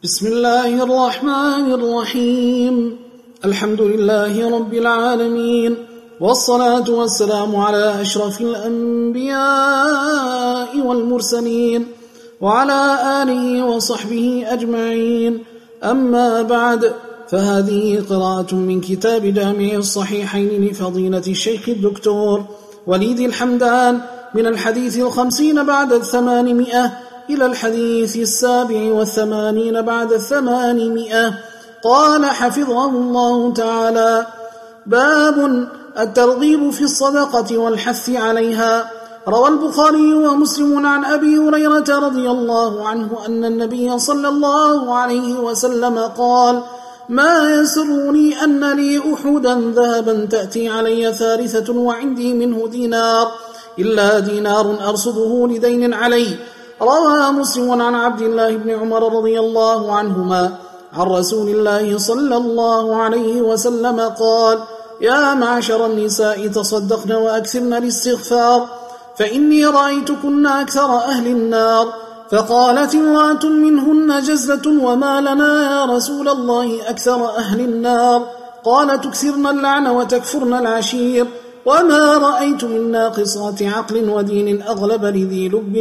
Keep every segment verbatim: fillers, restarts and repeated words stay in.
بسم الله الرحمن الرحيم. الحمد لله رب العالمين، والصلاة والسلام على أشرف الأنبياء والمرسلين وعلى آله وصحبه أجمعين. أما بعد، فهذه قراءة من كتاب جامع الصحيحين لفضيلة الشيخ الدكتور وليد الحمدان من الحديث الخمسين بعد الثمانمائة إلى الحديث السابع والثمانين بعد الثمانمائة. قال حفظه الله تعالى: باب الترغيب في الصدقة والحث عليها. روى البخاري ومسلم عن أبي هريرة رضي الله عنه أن النبي صلى الله عليه وسلم قال: ما يسرني أن لي أحدا ذهبا تأتي علي ثالثة وعندي منه دينار إلا دينار أرصده لدين علي. روى مسلم عن عبد الله بن عمر رضي الله عنهما عن رسول الله صلى الله عليه وسلم قال: يا معشر النساء تصدقن وأكثرن الاستغفار فإني رأيتكن أكثر أهل النار. فقالت امرأة منهن جزة: وما لنا يا رسول الله أكثر أهل النار؟ قال: تكثرن اللعن وتكفرن العشير. وما رأيت من ناقصات عقل ودين أغلب لذي لب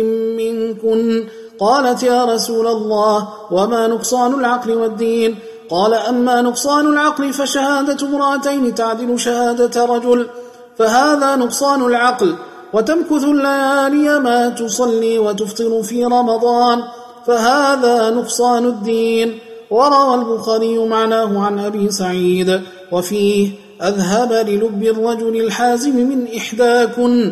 منكن. قالت: يا رسول الله، وما نقصان العقل والدين؟ قال: أما نقصان العقل فشهادة امرأتين تعدل شهادة رجل، فهذا نقصان العقل. وتمكث الليالي ما تصلي وتفطر في رمضان، فهذا نقصان الدين. وروى البخاري معناه عن أبي سعيد وفيه: أذهب للب الرجل الحازم من إحداكن.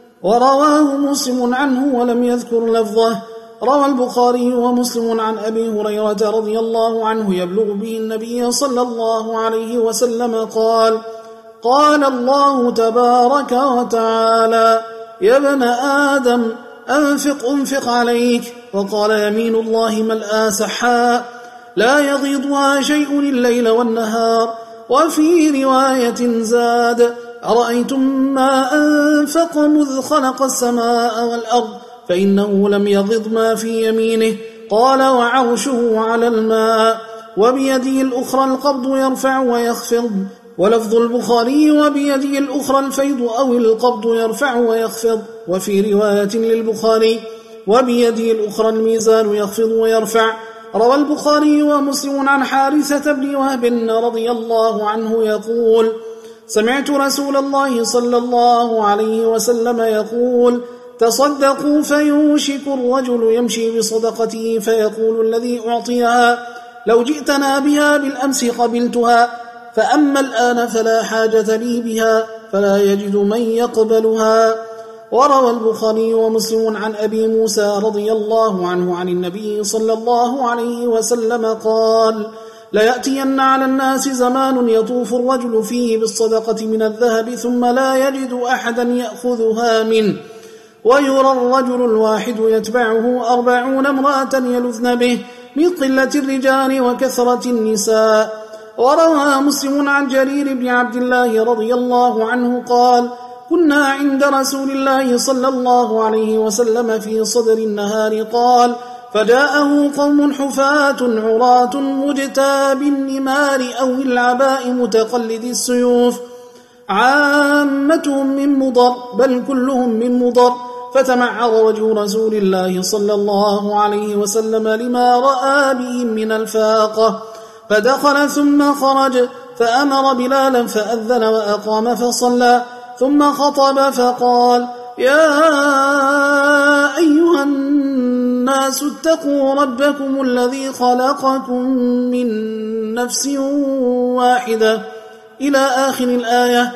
ورواه مسلم عنه ولم يذكر لفظه. روى البخاري ومسلم عن أبي هريرة رضي الله عنه يبلغ به النبي صلى الله عليه وسلم قال: قال الله تبارك وتعالى: يا ابن آدم أنفق أنفق عليك. وقال: يمين الله ملآ سحاء لا يغيضها شيء الليل والنهار. وفي رواية زاد: أرأيتم ما أنفق مذ خلق السماء والأرض فإنه لم يغض ما في يمينه. قال: وعرشه على الماء وبيده الأخرى القبض يرفع ويخفض. ولفظ البخاري: وبيده الأخرى الفيض أو القبض يرفع ويخفض. وفي رواية للبخاري: وبيده الأخرى الميزان يخفض ويرفع. روى البخاري ومسلم عن حارثة بن وهب رضي الله عنه يقول: سمعت رسول الله صلى الله عليه وسلم يقول: تصدقوا فيوشك الرجل يمشي بصدقته فيقول الذي أعطيها: لو جئتنا بها بالأمس قبلتها، فأما الآن فلا حاجة لي بها، فلا يجد من يقبلها. وروى البخاري ومسلم عن أبي موسى رضي الله عنه عن النبي صلى الله عليه وسلم قال: ليأتين على الناس زمان يطوف الرجل فيه بالصدقة من الذهب ثم لا يجد أحدا يأخذها منه، ويرى الرجل الواحد يتبعه أربعون امرأة يلذن به من قلة الرجال وكثرة النساء. وروى مسلم عن جرير بن عبد الله رضي الله عنه قال: كنا عند رسول الله صلى الله عليه وسلم في صدر النهار قال: فجاءه قوم حفاة عراة مجتاب النمار أو العباء متقلد السيوف، عامتهم من مضر بل كلهم من مضر، فتمعر وجه رسول الله صلى الله عليه وسلم لما رأى بهم من الفاقة، فدخل ثم خرج فأمر بلالا فأذن وأقام فصلى، ثم خطب فقال: يا أيها الناس اتقوا ربكم الذي خلقكم من نفس واحدة إلى آخر الآية.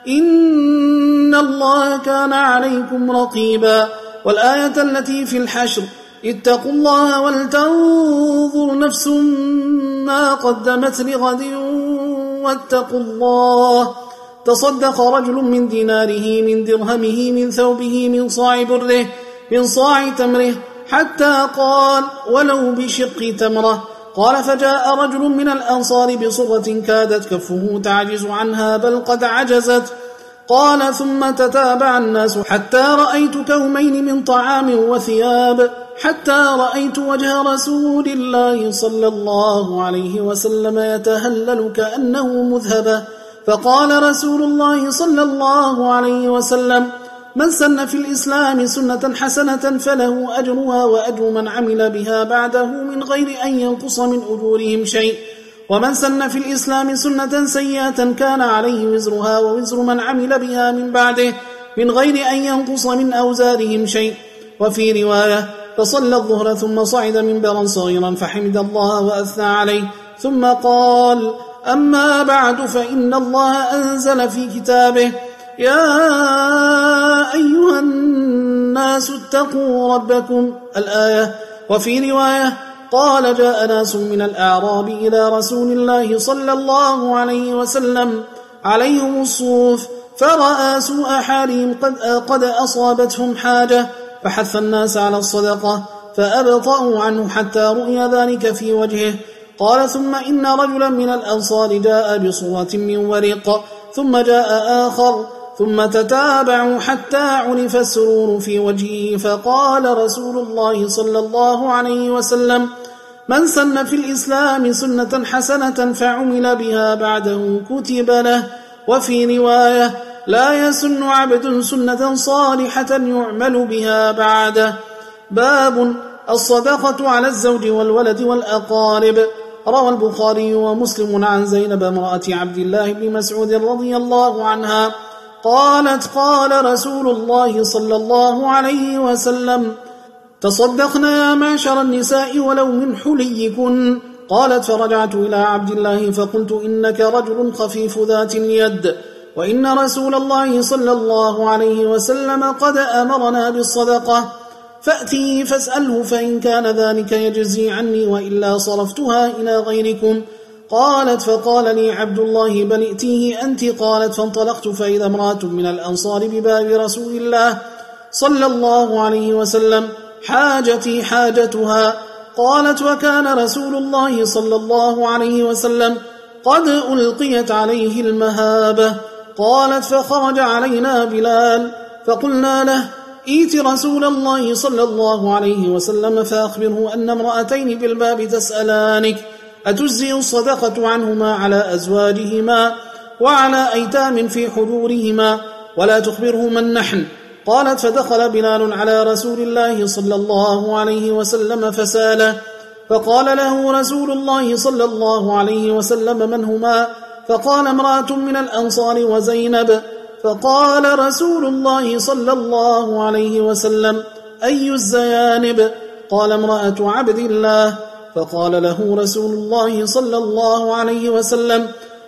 إن الله كان عليكم رقيبا. والآية التي في الحشر: اتقوا الله ولتنظر نفس ما قدمت لغد واتقوا الله. تصدق رجل من ديناره من درهمه من ثوبه من صاع بره من صاع تمره حتى قال: ولو بشق تمره. قال: فجاء رجل من الأنصار بصرة كادت كفه تعجز عنها بل قد عجزت. قال: ثم تتابع الناس حتى رأيت كومين من طعام وثياب، حتى رأيت وجه رسول الله صلى الله عليه وسلم يتهلل كأنه مذهبة، فقال رسول الله صلى الله عليه وسلم: من سن في الإسلام سنة حسنة فله أجرها وأجر من عمل بها بعده من غير أن ينقص من أجورهم شيء، ومن سن في الإسلام سنة سيئة كان عليه وزرها ووزر من عمل بها من بعده من غير أن ينقص من أوزارهم شيء. وفي رواية: فصلى الظهر ثم صعد منبرا صغيرا فحمد الله وأثنى عليه ثم قال: أما بعد، فإن الله أنزل في كتابه: يا أيها الناس اتقوا ربكم، الآية. وفي رواية: قال: جاء ناس من الأعراب إلى رسول الله صلى الله عليه وسلم عليهم الصوف، فرأى سوء حالهم قد, قد أصابتهم حاجة، فحث الناس على الصدقة فأبطأوا عنه حتى رؤي ذلك في وجهه. قال: ثم إن رجلا من الأنصار جاء بصورة من ورق، ثم جاء آخر، ثم تتابعوا حتى عرف السرور في وجهه، فقال رسول الله صلى الله عليه وسلم: من سن في الإسلام سنة حسنة فعمل بها بعده كتب له. وفي رواية: لا يسن عبد سنة صالحة يعمل بها بعده. باب الصدقة على الزوج والولد والأقارب. روى البخاري ومسلم عن زينب امرأة عبد الله بن مسعود رضي الله عنها قالت: قال رسول الله صلى الله عليه وسلم: تصدقنا يا معشر النساء ولو من حليكن. قالت: فرجعت إلى عبد الله فقلت: إنك رجل خفيف ذات اليد، وإن رسول الله صلى الله عليه وسلم قد أمرنا بالصدقة، فأتيه فاسأله، فإن كان ذلك يجزي عني، وإلا صرفتها إلى غيركم. قالت: فقال لي عبد الله: بل ائتيه أنت. قالت: فانطلقت فإذا امرأة من الأنصار بباب رسول الله صلى الله عليه وسلم، حاجتي حاجتها. قالت: وكان رسول الله صلى الله عليه وسلم قد ألقيت عليه المهابة. قالت: فخرج علينا بلال فقلنا له: ائت رسول الله صلى الله عليه وسلم فأخبره أن امرأتين بالباب تسألانك أتجزئ الصدقة عنهما على أزواجهما وعلى أيتام في حضورهما، ولا تخبره من نحن. قالت: فدخل بلال على رسول الله صلى الله عليه وسلم فساله، فقال له رسول الله صلى الله عليه وسلم: من هما؟ فقال: امرأة من الأنصار وزينب. فقال رسول الله صلى الله عليه وسلم: أي الزيانب؟ قال: امرأة عبد الله. فقال له رسول الله صلى الله عليه وسلم: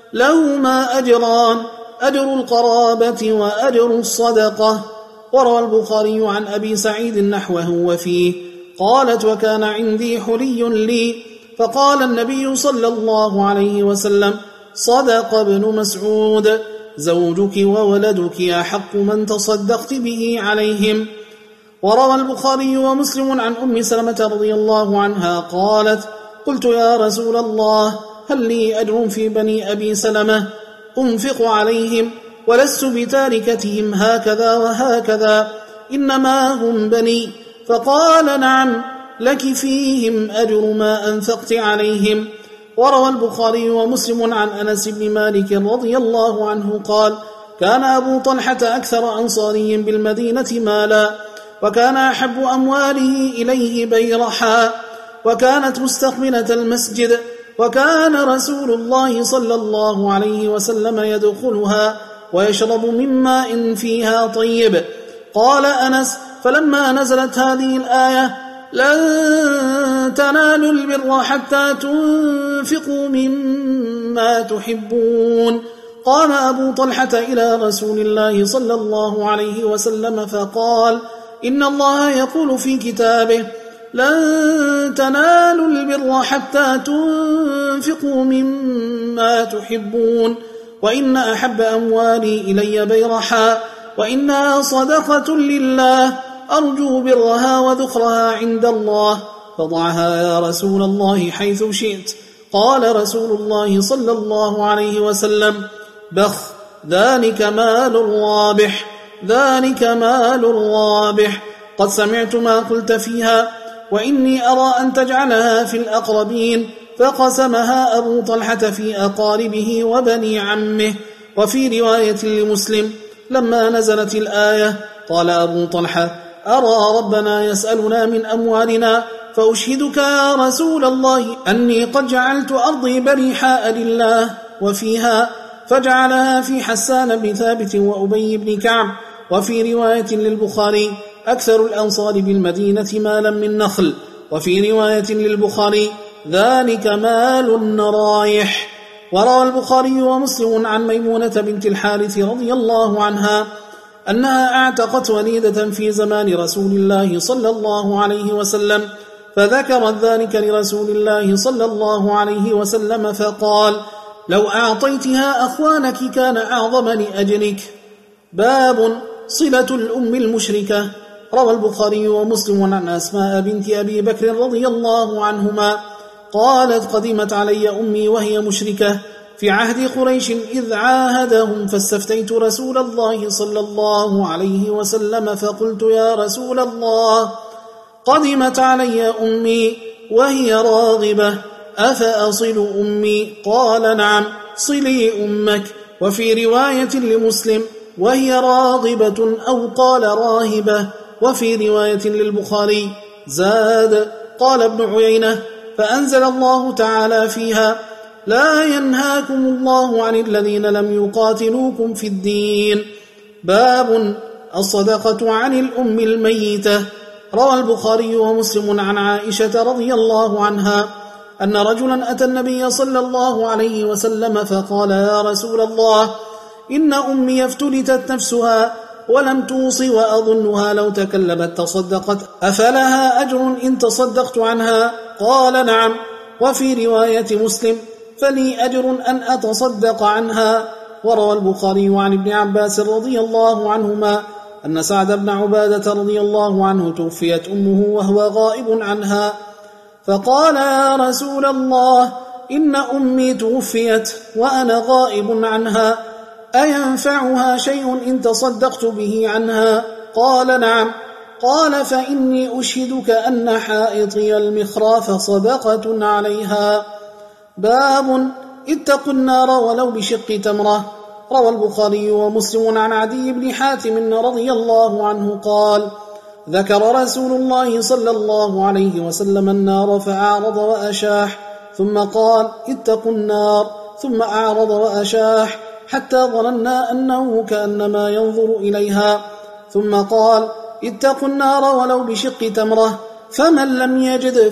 لهما أجران، أجر القرابة وأجر الصدقة. وروى البخاري عن أبي سعيد نحوه وفيه. قالت: وكان عندي حلي لي، فقال النبي صلى الله عليه وسلم: صدق ابن مسعود، زوجك وولدك أحق من تصدقت به عليهم. وروى البخاري ومسلم عن أم سلمة رضي الله عنها قالت: قلت: يا رسول الله، هل لي أجر في بني أبي سلمة أنفق عليهم ولست بتاركتهم هكذا وهكذا، إنما هم بني؟ فقال: نعم، لك فيهم أجر ما أنفقت عليهم. وروى البخاري ومسلم عن أنس بن مالك رضي الله عنه قال: كان أبو طلحة أكثر أنصاري بالمدينة مالا، وكان أحب أمواله إليه بيرحا، وكانت مستقبلة المسجد، وكان رسول الله صلى الله عليه وسلم يدخلها ويشرب من ماء فيها طيب. قال أنس: فلما نزلت هذه الآية: لن تنالوا البر حتى تنفقوا مما تحبون، قام أبو طلحة إلى رسول الله صلى الله عليه وسلم فقال: إن الله يقول في كتابه: لن تنالوا البر حتى تنفقوا مما تحبون، وإن أحب أموالي إلي بيرحا، وإنها صدقة لله، أرجو برها وذخرها عند الله، فضعها يا رسول الله حيث شئت. قال رسول الله صلى الله عليه وسلم: بخ، ذلك مال الرابح، ذلك مال الرابح، قد سمعت ما قلت فيها، وإني أرى أن تجعلها في الأقربين، فقسمها أبو طلحة في أقاربه وبني عمه. وفي رواية لمسلم لما نزلت الآية قال أبو طلحة: أرى ربنا يسألنا من أموالنا، فأشهدك يا رسول الله أني قد جعلت أرضي بريحاء لله، وفيها فجعلها في حسان بن ثابت وأبي بن كعب. وفي رواية للبخاري: أكثر الأنصار بالمدينة مالا من نخل. وفي رواية للبخاري: ذلك مال رايح. وروى البخاري ومسلم عن ميمونة بنت الحارث رضي الله عنها أنها اعتقت وليدة في زمان رسول الله صلى الله عليه وسلم، فذكرت ذلك لرسول الله صلى الله عليه وسلم فقال: لو أعطيتها أخوانك كان أعظم لأجلك. باب صلة الأم المشركة. روى البخاري ومسلم عن أسماء بنت أبي بكر رضي الله عنهما قالت: قدمت علي أمي وهي مشركة في عهد قريش إذ عاهدهم، فاستفتيت رسول الله صلى الله عليه وسلم فقلت: يا رسول الله، قدمت علي أمي وهي راغبة، أفأصل أمي؟ قال: نعم، صلي أمك. وفي رواية لمسلم: وهي راغبة أو قال راهبة. وفي رواية للبخاري زاد: قال ابن عيينة: فأنزل الله تعالى فيها: لا ينهاكم الله عن الذين لم يقاتلوكم في الدين. باب الصدقة عن الأم الميتة. روى البخاري ومسلم عن عائشة رضي الله عنها أن رجلا أتى النبي صلى الله عليه وسلم فقال: يا رسول الله، إن أمي افتلتت نفسها ولم توص، وأظنها لو تكلمت تصدقت، أفلها أجر إن تصدقت عنها؟ قال: نعم. وفي رواية مسلم: فلي أجر أن أتصدق عنها. وروى البخاري عن ابن عباس رضي الله عنهما أن سعد بن عبادة رضي الله عنه توفيت أمه وهو غائب عنها، فقال: يا رسول الله، إن أمي توفيت وأنا غائب عنها، أينفعها شيء إن تصدقت به عنها؟ قال: نعم. قال: فإني أشهدك أن حائطي المخراف صدقة عليها. باب اتقوا النار ولو بشق تمرة. روى البخاري ومسلم عن عدي بن حاتم رضي الله عنه قال: ذكر رسول الله صلى الله عليه وسلم النار فأعرض وأشاح، ثم قال: اتقوا النار، ثم أعرض وأشاح حتى ظننا أنه كأنما ينظر إليها، ثم قال: اتقوا النار ولو بشق تمرة، فمن لم يجد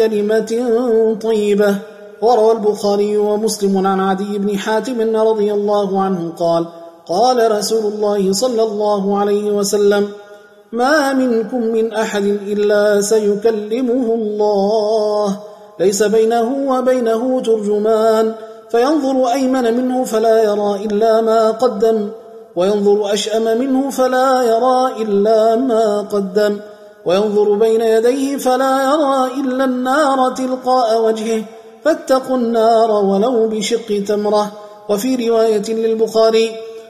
فبكلمة طيبة. وروى البخاري ومسلم عن عدي بن حاتم رضي الله عنه قال: قال رسول الله صلى الله عليه وسلم: ما منكم من أحد إلا سيكلمه الله، ليس بينه وبينه ترجمان، فينظر أيمن منه فلا يرى إلا ما قدم، وينظر أشأم منه فلا يرى إلا ما قدم، وينظر بين يديه فلا يرى إلا النار تلقاء وجهه، فاتقوا النار ولو بشق تمرة. وفي رواية للبخاري: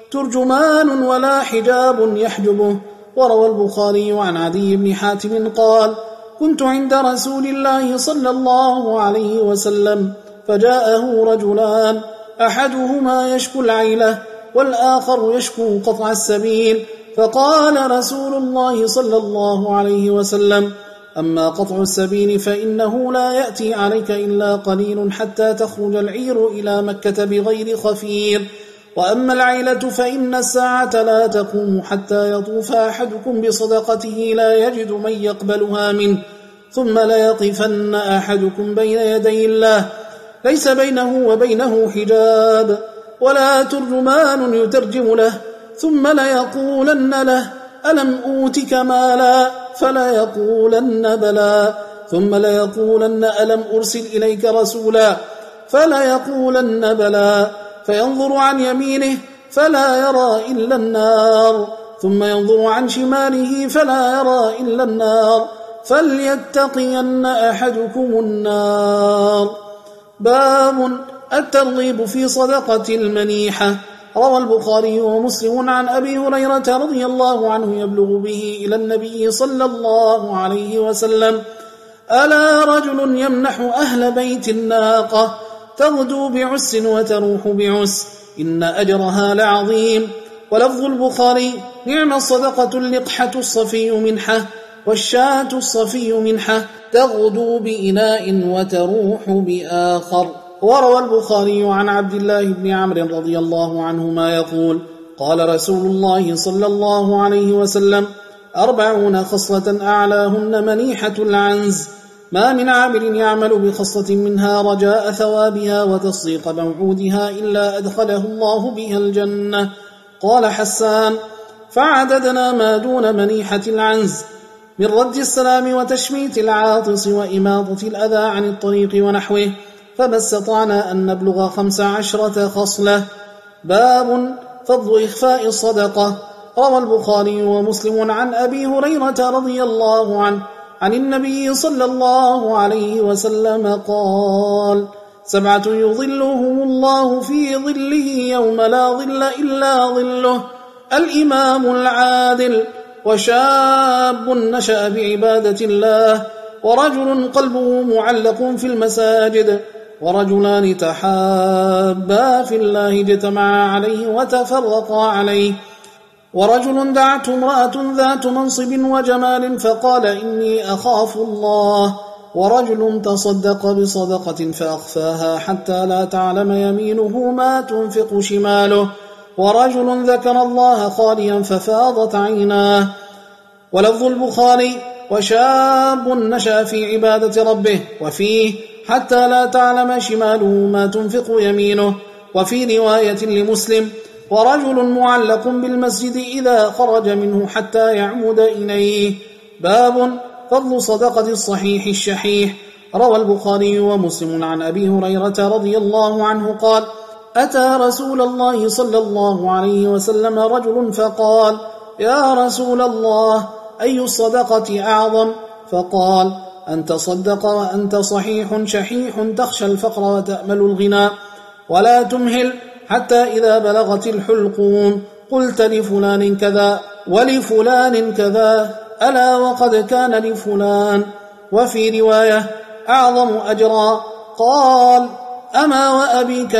ترجمان ولا حجاب يحجبه. وروى البخاري عن عدي بن حاتم قال: كنت عند رسول الله صلى الله عليه وسلم فجاءه رجلان، أحدهما يشكو العيلة والآخر يشكو قطع السبيل، فقال رسول الله صلى الله عليه وسلم: أما قطع السبيل فإنه لا يأتي عليك إلا قليل حتى تخرج العير إلى مكة بغير خفير، وأما العيلة فإن الساعة لا تقوم حتى يطوف أحدكم بصدقته لا يجد من يقبلها منه، ثم ليقفن أحدكم بين يدي الله ليس بينه وبينه حجاب ولا ترجمان يترجم له، ثم ليقولن له: ألم أوتك مالا؟ فلا يقولن بلى، ثم ليقولن: ألم أرسل إليك رسولا؟ فلا يقولن بلى، فينظر عن يمينه فلا يرى إلا النار، ثم ينظر عن شماله فلا يرى إلا النار، فليتقين أحدكم النار. باب الترغيب في صدقة المنيحة. روى البخاري ومسلم عن أبي هريرة رضي الله عنه يبلغ به إلى النبي صلى الله عليه وسلم ألا رجل يمنح أهل بيت الناقة تغدو بعس وتروح بعس إن أجرها لعظيم. ولفظ البخاري نعم الصدقة اللقحة الصفي منحة والشاة الصفي منحة تغدو بإناء وتروح بآخر. وروى البخاري عن عبد الله بن عمرو رضي الله عنهما يقول قال رسول الله صلى الله عليه وسلم أربعون خصلة أعلاهن منيحة العنز ما من عامل يعمل بخصلة منها رجاء ثوابها وتصديق موعودها إلا أدخله الله بها الجنة. قال حسان فعددنا ما دون منيحة العنز من رد السلام وتشميت العاطس وإماطة الأذى عن الطريق ونحوه فما استطعنا أن نبلغ خمس عشرة خصلة. باب فضل إخفاء الصدقة. روى البخاري ومسلم عن أبي هريرة رضي الله عنه عن النبي صلى الله عليه وسلم قال سبعة يظلهم الله في ظله يوم لا ظل إلا ظله الإمام العادل وشاب نشأ بعبادة الله ورجل قلبه معلق في المساجد ورجلان تحابا في الله اجتمعا عليه وتفرقا عليه ورجل دعته امرأة ذات منصب وجمال فقال إني أخاف الله ورجل تصدق بصدقة فأخفاها حتى لا تعلم يمينه ما تنفق شماله ورجل ذكر الله خاليا ففاضت عيناه. ولفظ البخاري وشاب نشأ في عبادة ربه وفيه حتى لا تعلم شماله ما تنفق يمينه. وفي رواية لمسلم ورجل معلق بالمسجد إذا خرج منه حتى يعمد إليه. باب فضل صدقة الصحيح الشحيح. روى البخاري ومسلم عن أبي هريرة رضي الله عنه قال أتى رسول الله صلى الله عليه وسلم رجل فقال يا رسول الله أي الصدقة أعظم؟ فقال أن تصدق وأنت صحيح شحيح تخشى الفقر وتأمل الغنى ولا تمهل حتى إذا بلغت الحلقوم قلت لفلان كذا ولفلان كذا ألا وقد كان لفلان. وفي رواية أعظم أجرا قال أما وأبيك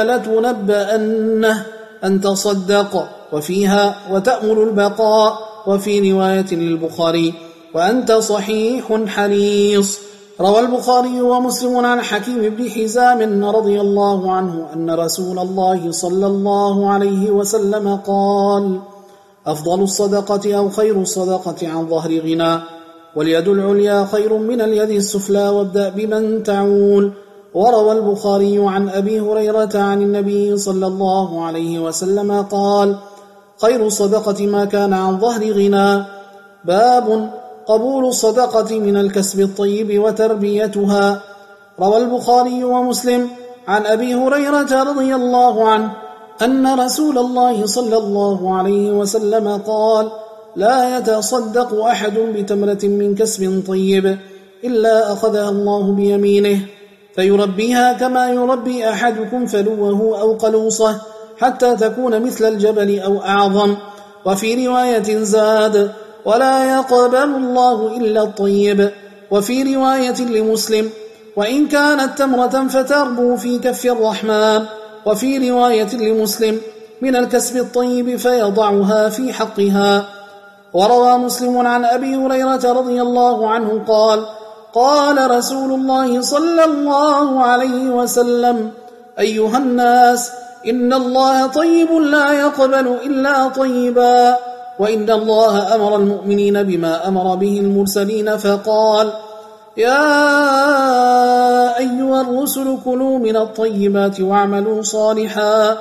لتنبأنه أن تصدق وفيها وتأمل البقاء. وفي رواية للبخاري وأنت صحيح حريص. روى البخاري ومسلم عن حكيم بن حزام رضي الله عنه أن رسول الله صلى الله عليه وسلم قال أفضل الصدقة أو خير الصدقة عن ظهر غنى واليد العليا خير من اليد السفلى وابدأ بمن تعول. وروى البخاري عن أبي هريرة عن النبي صلى الله عليه وسلم قال خير الصدقة ما كان عن ظهر غنى. باب قبول الصدقة من الكسب الطيب وتربيتها. روى البخاري ومسلم عن أبي هريرة رضي الله عنه أن رسول الله صلى الله عليه وسلم قال لا يتصدق أحد بتمرة من كسب طيب إلا أخذها الله بيمينه فيربيها كما يربي أحدكم فلوه أو قلوصه حتى تكون مثل الجبل أو أعظم. وفي رواية زاد ولا يقبل الله إلا الطيب. وفي رواية لمسلم وإن كانت تمرة فتربو في كف الرحمن. وفي رواية لمسلم من الكسب الطيب فيضعها في حقها. وروى مسلم عن أبي هريرة رضي الله عنه قال قال رسول الله صلى الله عليه وسلم أيها الناس إن الله طيب لا يقبل إلا طيبا وإن الله أمر المؤمنين بما أمر به المرسلين فقال يا أيها الرسل كلوا من الطيبات واعملوا صالحا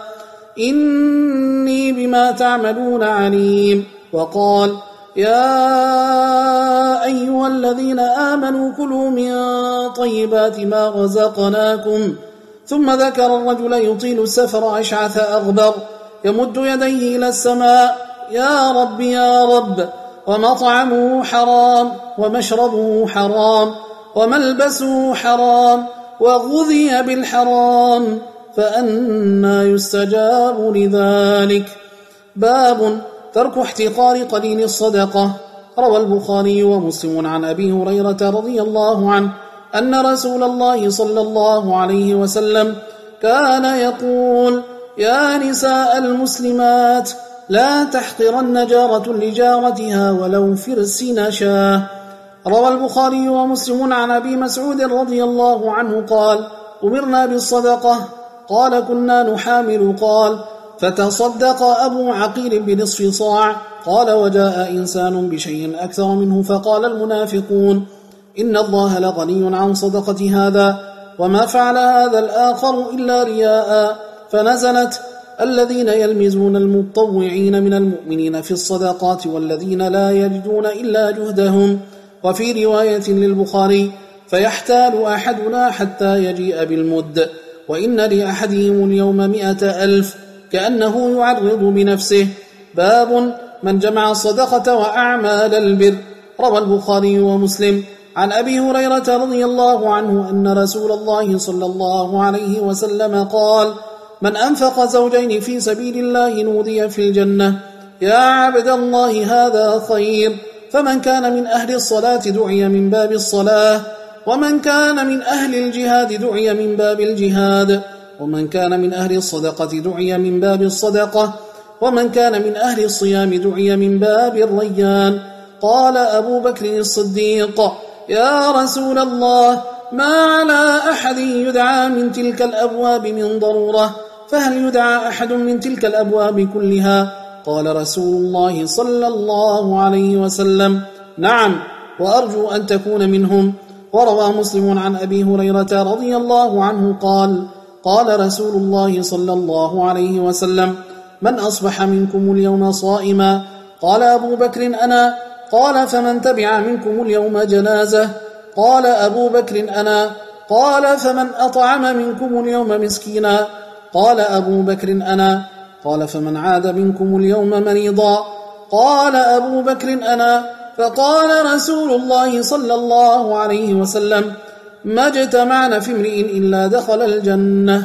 إني بما تعملون عليم. وقال يا أيها الذين آمنوا كلوا من طيبات ما رزقناكم. ثم ذكر الرجل يطيل السفر أشعث أغبر يمد يديه إلى السماء يا رب يا رب ومطعمه حرام ومشربه حرام وملبسه حرام وغذي بالحرام فأنى يستجاب لذلك. باب ترك احتقار قليل الصدقة. روى البخاري ومسلم عن أبي هريرة رضي الله عنه أن رسول الله صلى الله عليه وسلم كان يقول: يا نساء المسلمات لا تحقرن جارة لجارتها ولو فرس نشاه. روى البخاري ومسلم عن أبي مسعود رضي الله عنه قال: أمرنا بالصدقة، قال: كنا نحامل، قال: فتصدق أبو عقيل بنصف صاع، قال: وجاء إنسان بشيء أكثر منه فقال المنافقون: إن الله لغني عن صدقة هذا، وما فعل هذا الآخر إلا رياء، فنزلت: الذين يلمزون المتطوعين من المؤمنين في الصدقات والذين لا يجدون إلا جهدهم. وفي رواية للبخاري: فيحتال أحدنا حتى يجيء بالمد، وإن لأحدهم اليوم مئة ألف، كأنه يعرض بنفسه. باب من جمع الصدقة وأعمال البر. روى البخاري ومسلم عن أبي هريرة رضي الله عنه أن رسول الله صلى الله عليه وسلم قال: من أنفق زوجين في سبيل الله نودي في الجنة: يا عبد الله هذا خير. فمن كان من أهل الصلاة دعي من باب الصلاة، ومن كان من أهل الجهاد دعي من باب الجهاد، ومن كان من أهل الصدقة دعي من باب الصدقة، ومن كان من أهل الصيام دعي من باب الريان. قال أبو بكر الصديق: يا رسول الله، ما على أحد يدعى من تلك الأبواب من ضرورة، فهل يدعى أحد من تلك الأبواب كلها؟ قال رسول الله صلى الله عليه وسلم: نعم، وأرجو أن تكون منهم. وروى مسلم عن أبي هريرة رضي الله عنه قال: قال رسول الله صلى الله عليه وسلم: من أصبح منكم اليوم صائما؟ قال أبو بكر: أنا. قال: فمن تبع منكم اليوم جنازة؟ قال أبو بكر: أنا. قال: فمن أطعم منكم اليوم مسكينا؟ قال أبو بكر: أنا. قال: فمن عاد منكم اليوم مريضا؟ قال أبو بكر: أنا. فقال رسول الله صلى الله عليه وسلم: ما اجتمعنا في امرئ إلا دخل الجنة.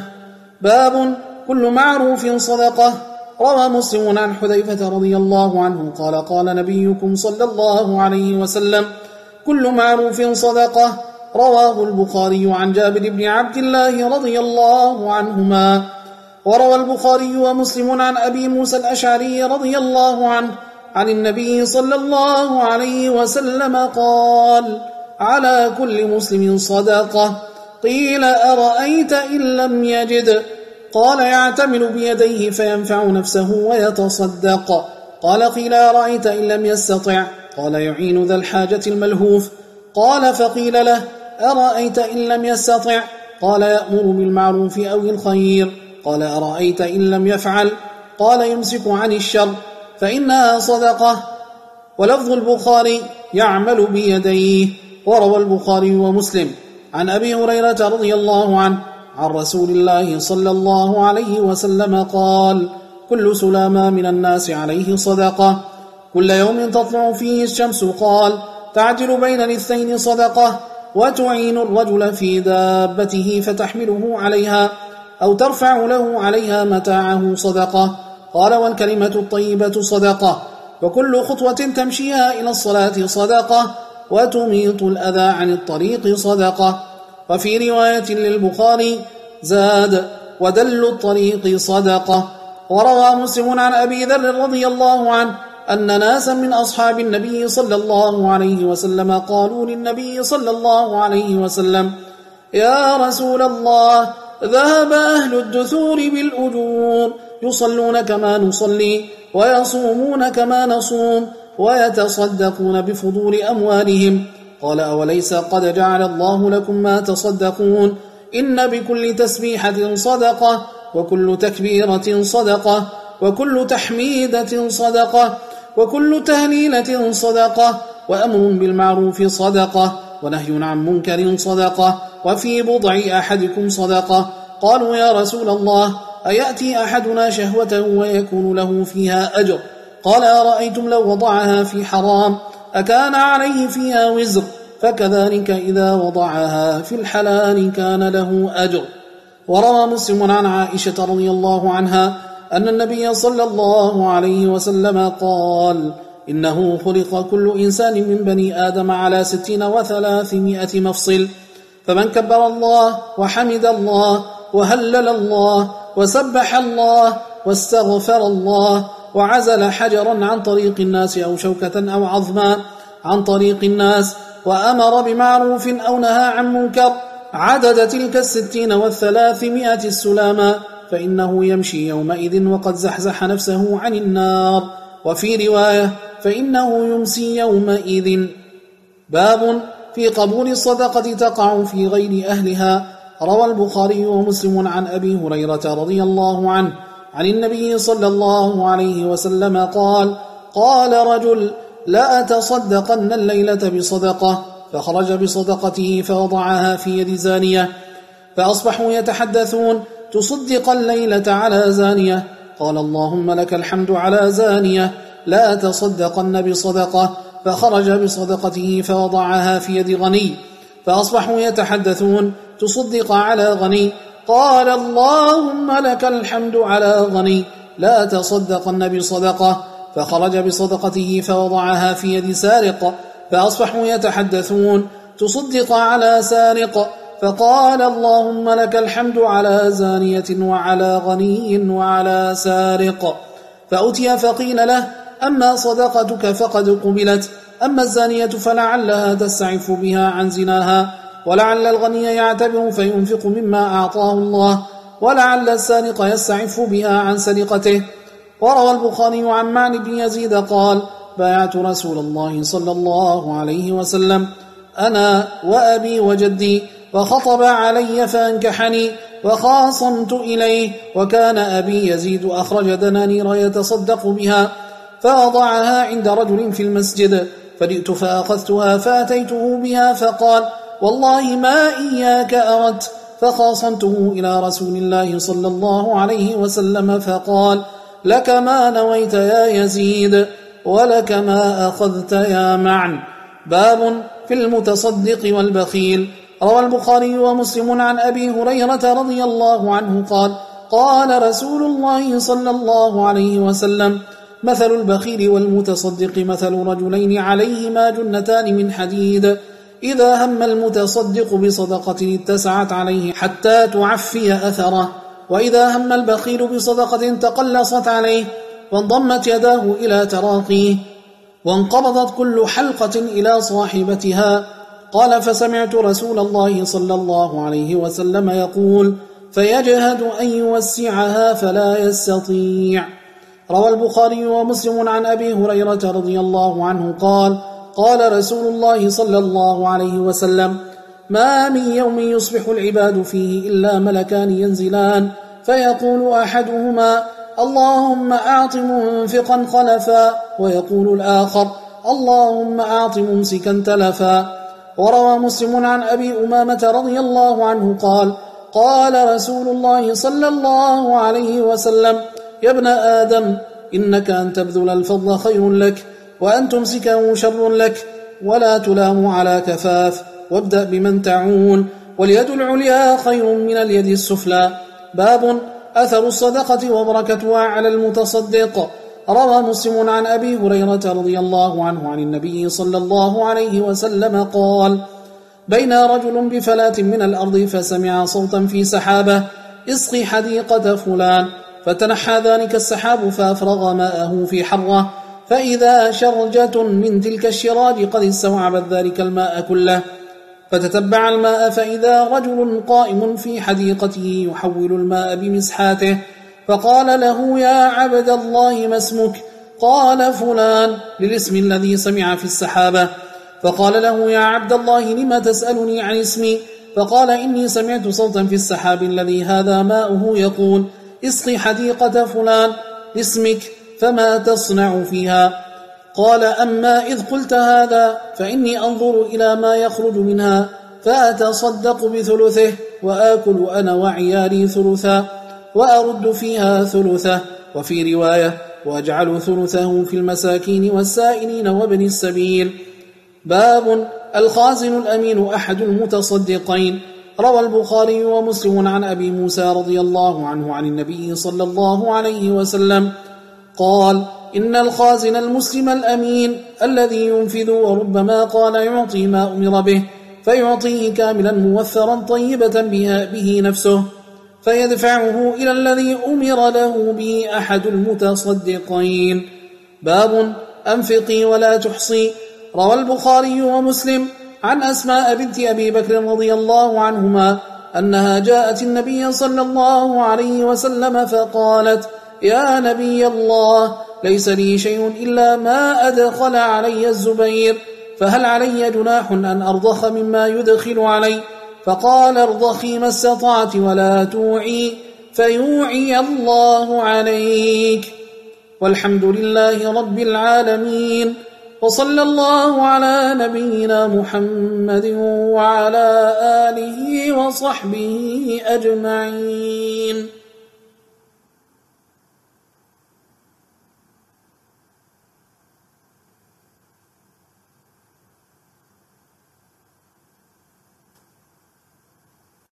باب كل معروف صدقة. روى مسلم عن حذيفة رضي الله عنه قال: قال نبيكم صلى الله عليه وسلم: كل معروف صدقة. رواه البخاري عن جابر بن عبد الله رضي الله عنهما. وروى البخاري ومسلم عن أبي موسى الأشعري رضي الله عنه عن النبي صلى الله عليه وسلم قال: على كل مسلم صدقة. قيل: أرأيت إن لم يجد؟ قال: يعتمل بيديه فينفع نفسه ويتصدق. قال: قيل: أرأيت إن لم يستطع؟ قال: يعين ذا الحاجة الملهوف. قال: فقيل له: أرأيت إن لم يستطع؟ قال: يأمر بالمعروف أو الخير. قال: أرأيت إن لم يفعل؟ قال: يمسك عن الشر، فإنها صدقة. ولفظ البخاري: يعمل بيديه. وروى البخاري ومسلم عن أبي هريرة رضي الله عنه عن رسول الله صلى الله عليه وسلم قال: كل سلامة من الناس عليه صدقة، كل يوم تطلع فيه الشمس. قال: تعجل بين الاثنين صدقة، وتعين الرجل في دابته فتحمله عليها أو ترفع له عليها متاعه صدقة. قال: والكلمة الطيبة صدقة، وكل خطوة تمشيها إلى الصلاة صدقة، وتميط الأذى عن الطريق صدقة. وفي رواية للبخاري زاد: ودل الطريق صدقة. وروى مسلم عن أبي ذر رضي الله عنه أن ناسا من أصحاب النبي صلى الله عليه وسلم قالوا للنبي صلى الله عليه وسلم: يا رسول الله، ذهب أهل الدثور بالأجور، يصلون كما نصلي، ويصومون كما نصوم، ويتصدقون بفضول أموالهم. قال: أوليس قد جعل الله لكم ما تصدقون؟ إن بكل تسبيحة صدقة، وكل تكبيرة صدقة، وكل تحميدة صدقة، وكل تهليلة صدقة، وأمر بالمعروف صدقة، ونهي عن منكر صدقة، وفي بضع أحدكم صدقة. قالوا: يا رسول الله، أيأتي أحدنا شهوته ويكون له فيها أجر؟ قال: أرأيتم لو وضعها في حرام أكان عليه فيها وزر؟ فكذلك إذا وضعها في الحلال كان له أجر. وروى مسلم عن عائشة رضي الله عنها أن النبي صلى الله عليه وسلم قال: إنه خلق كل إنسان من بني آدم على ستين وثلاثمائة مفصل، فمن كبر الله وحمد الله وهلل الله وسبح الله واستغفر الله وعزل حجرا عن طريق الناس أو شوكة أو عظما عن طريق الناس وأمر بمعروف أو نهى عن منكر عدد تلك الستين والثلاثمائة السلاما فإنه يمشي يومئذ وقد زحزح نفسه عن النار. وفي رواية فإنه يمسي يومئذ. باب في قبول الصدقة تقع في غير أهلها. روى البخاري ومسلم عن أبي هريرة رضي الله عنه عن النبي صلى الله عليه وسلم قال: قال رجل: لا أتصدقن الليلة بصدقة، فخرج بصدقته فوضعها في يد زانية، فأصبحوا يتحدثون: تصدق الليلة على زانية. قال: اللهم لك الحمد على زانية، لا أتصدقن بصدقة، فخرج بصدقته فوضعها في يد غني، فأصبحوا يتحدثون: تصدق على غني. قال: اللهم لك الحمد على غني، لا تصدقن بصدقة، فخرج بصدقته فوضعها في يد سارق، فأصبحوا يتحدثون: تصدق على سارق. فقال: اللهم لك الحمد على زانية وعلى غني وعلى سارق. فأتي فقيل له: أما صدقتك فقد قبلت، أما الزانية فلعلها تستعف بها عن زناها، ولعل الغني يعتبر فينفق مما أعطاه الله، ولعل السارق يستعف بها عن سرقته. وروى البخاري عن معن بن يزيد قال: بايعت رسول الله صلى الله عليه وسلم أنا وأبي وجدي، وخطب علي فأنكحني، وخاصمت إليه، وكان أبي يزيد أخرج دنانير يتصدق بها، فوضعها عند رجل في المسجد، فجئت فأخذتها فأتيته بها، فقال: والله ما إياك أردت. فخاصمته إلى رسول الله صلى الله عليه وسلم، فقال: لك ما نويت يا يزيد، ولك ما أخذت يا معن. باب في المتصدق والبخيل. روى البخاري ومسلم عن أبي هريرة رضي الله عنه قال: قال رسول الله صلى الله عليه وسلم: مثل البخيل والمتصدق مثل رجلين عليهما جنتان من حديد، إذا هم المتصدق بصدقة اتسعت عليه حتى تعفي أثره، وإذا هم البخيل بصدقة تقلصت عليه وانضمت يداه إلى تراقيه، وانقبضت كل حلقة إلى صاحبتها. قال: فسمعت رسول الله صلى الله عليه وسلم يقول: فيجهد أن يوسعها فلا يستطيع. روى البخاري ومسلم عن أبي هريرة رضي الله عنه قال: قال رسول الله صلى الله عليه وسلم: ما من يوم يصبح العباد فيه إلا ملكان ينزلان، فيقول أحدهما: اللهم أعط منفقا خلفا، ويقول الآخر: اللهم أعط ممسكا تلفا. وروى مسلم عن أبي أمامة رضي الله عنه قال: قال رسول الله صلى الله عليه وسلم: يا ابن آدم، إنك أن تبذل الفضل خير لك، وأن تمسكه شر لك، ولا تلام على كفاف، وابدأ بمن تعول، واليد العليا خير من اليد السفلى. باب أثر الصدقة وبركتها على المتصدق. روى مسلم عن أبي هريرة رضي الله عنه عن النبي صلى الله عليه وسلم قال: بين رجل بفلاة من الأرض فسمع صوتا في سحابة: اسقي حديقة فلان، فتنحى ذلك السحاب فأفرغ ماءه في حرة، فإذا شرجة من تلك الشراج قد استوعبت ذلك الماء كله، فتتبع الماء فإذا رجل قائم في حديقته يحول الماء بمسحاته، فقال له: يا عبد الله ما اسمك؟ قال: فلان، للاسم الذي سمع في السحابة. فقال له: يا عبد الله لما تسألني عن اسمي؟ فقال: إني سمعت صوتا في السحاب الذي هذا ماؤه يقول: اسقي حديقة فلان لاسمك، فما تصنع فيها؟ قال: أما إذ قلت هذا فإني أنظر إلى ما يخرج منها فأتصدق بثلثه، وآكل أنا وعيالي ثلثا، وأرد فيها ثلثه. وفي رواية: وأجعل ثلثه في المساكين والسائلين وابن السبيل. باب الخازن الأمين أحد المتصدقين. روى البخاري ومسلم عن أبي موسى رضي الله عنه عن النبي صلى الله عليه وسلم قال: إن الخازن المسلم الأمين الذي ينفذ وربما قال يعطي ما أمر به، فيعطيه كاملا موثرا طيبة بها به نفسه، فيدفعه إلى الذي أمر له به أحد المتصدقين. باب أنفقي ولا تحصي. روى البخاري ومسلم عن أسماء بنت أبي بكر رضي الله عنهما أنها جاءت النبي صلى الله عليه وسلم فقالت: يا نبي الله، ليس لي شيء إلا ما أدخل علي الزبير، فهل علي جناح أن أرضخ مما يدخل علي؟ فقال: ارضخي ما استطعت ولا توعي، فيوعي الله عليك. والحمد لله رب العالمين، وصلى الله على نبينا محمد وعلى آله وصحبه أجمعين.